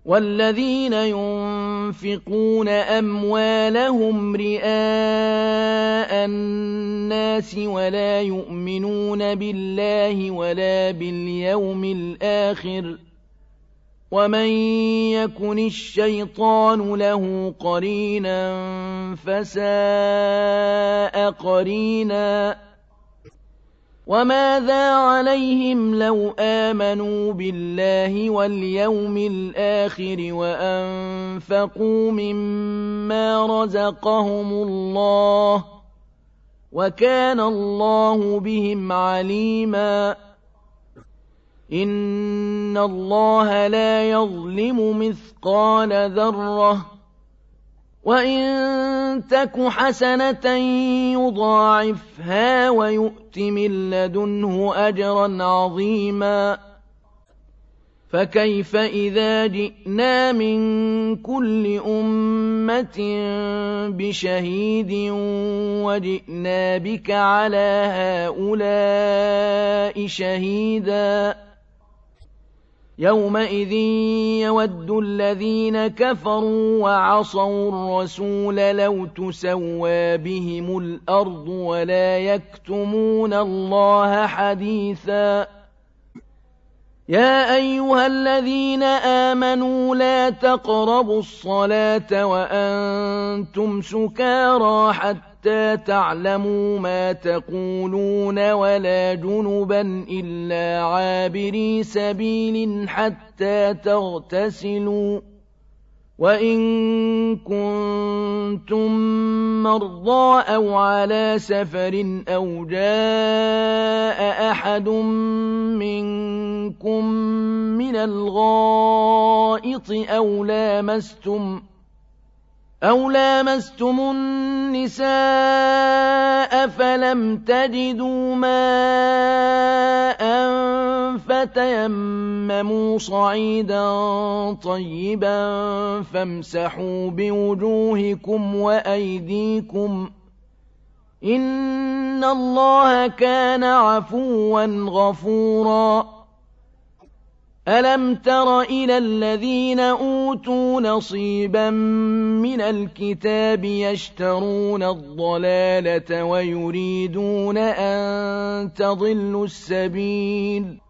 والذين ينفقون أموالهم رئاء الناس ولا يؤمنون بالله ولا باليوم الآخر ومن يكن الشيطان له قرينا فساء قرينا وماذا عليهم لو آمنوا بالله واليوم الآخر وأنفقوا مما رزقهم الله وكان الله بهم عليما إن الله لا يظلم مثقال ذرة وإن تك حسنة يضاعفها ويؤت من لدنه أجرا عظيما فكيف إذا جئنا من كل أمة بشهيد وجئنا بك على هؤلاء شهيدا يومئذ يود الذين كفروا وعصوا الرسول لو تسوى بهم الأرض ولا يكتمون الله حديثا يا أيها الذين آمنوا لا تقربوا الصلاة وأنتم سكارى حتى تعلموا ما تقولون ولا جنبا إلا عابري سبيل حتى تغتسلوا وإن كنتم مرضى أو على سفر أو جاء أحد منكم من الغائط أو لامستم النساء فلم تجدوا ماء فتيمموا صعيدا طيبا فامسحوا بوجوهكم وأيديكم إن الله كان عفوا غفورا ألم تر إلى الذين أوتوا نصيبا من الكتاب يشترون الضلالة ويريدون أن تضلوا السبيل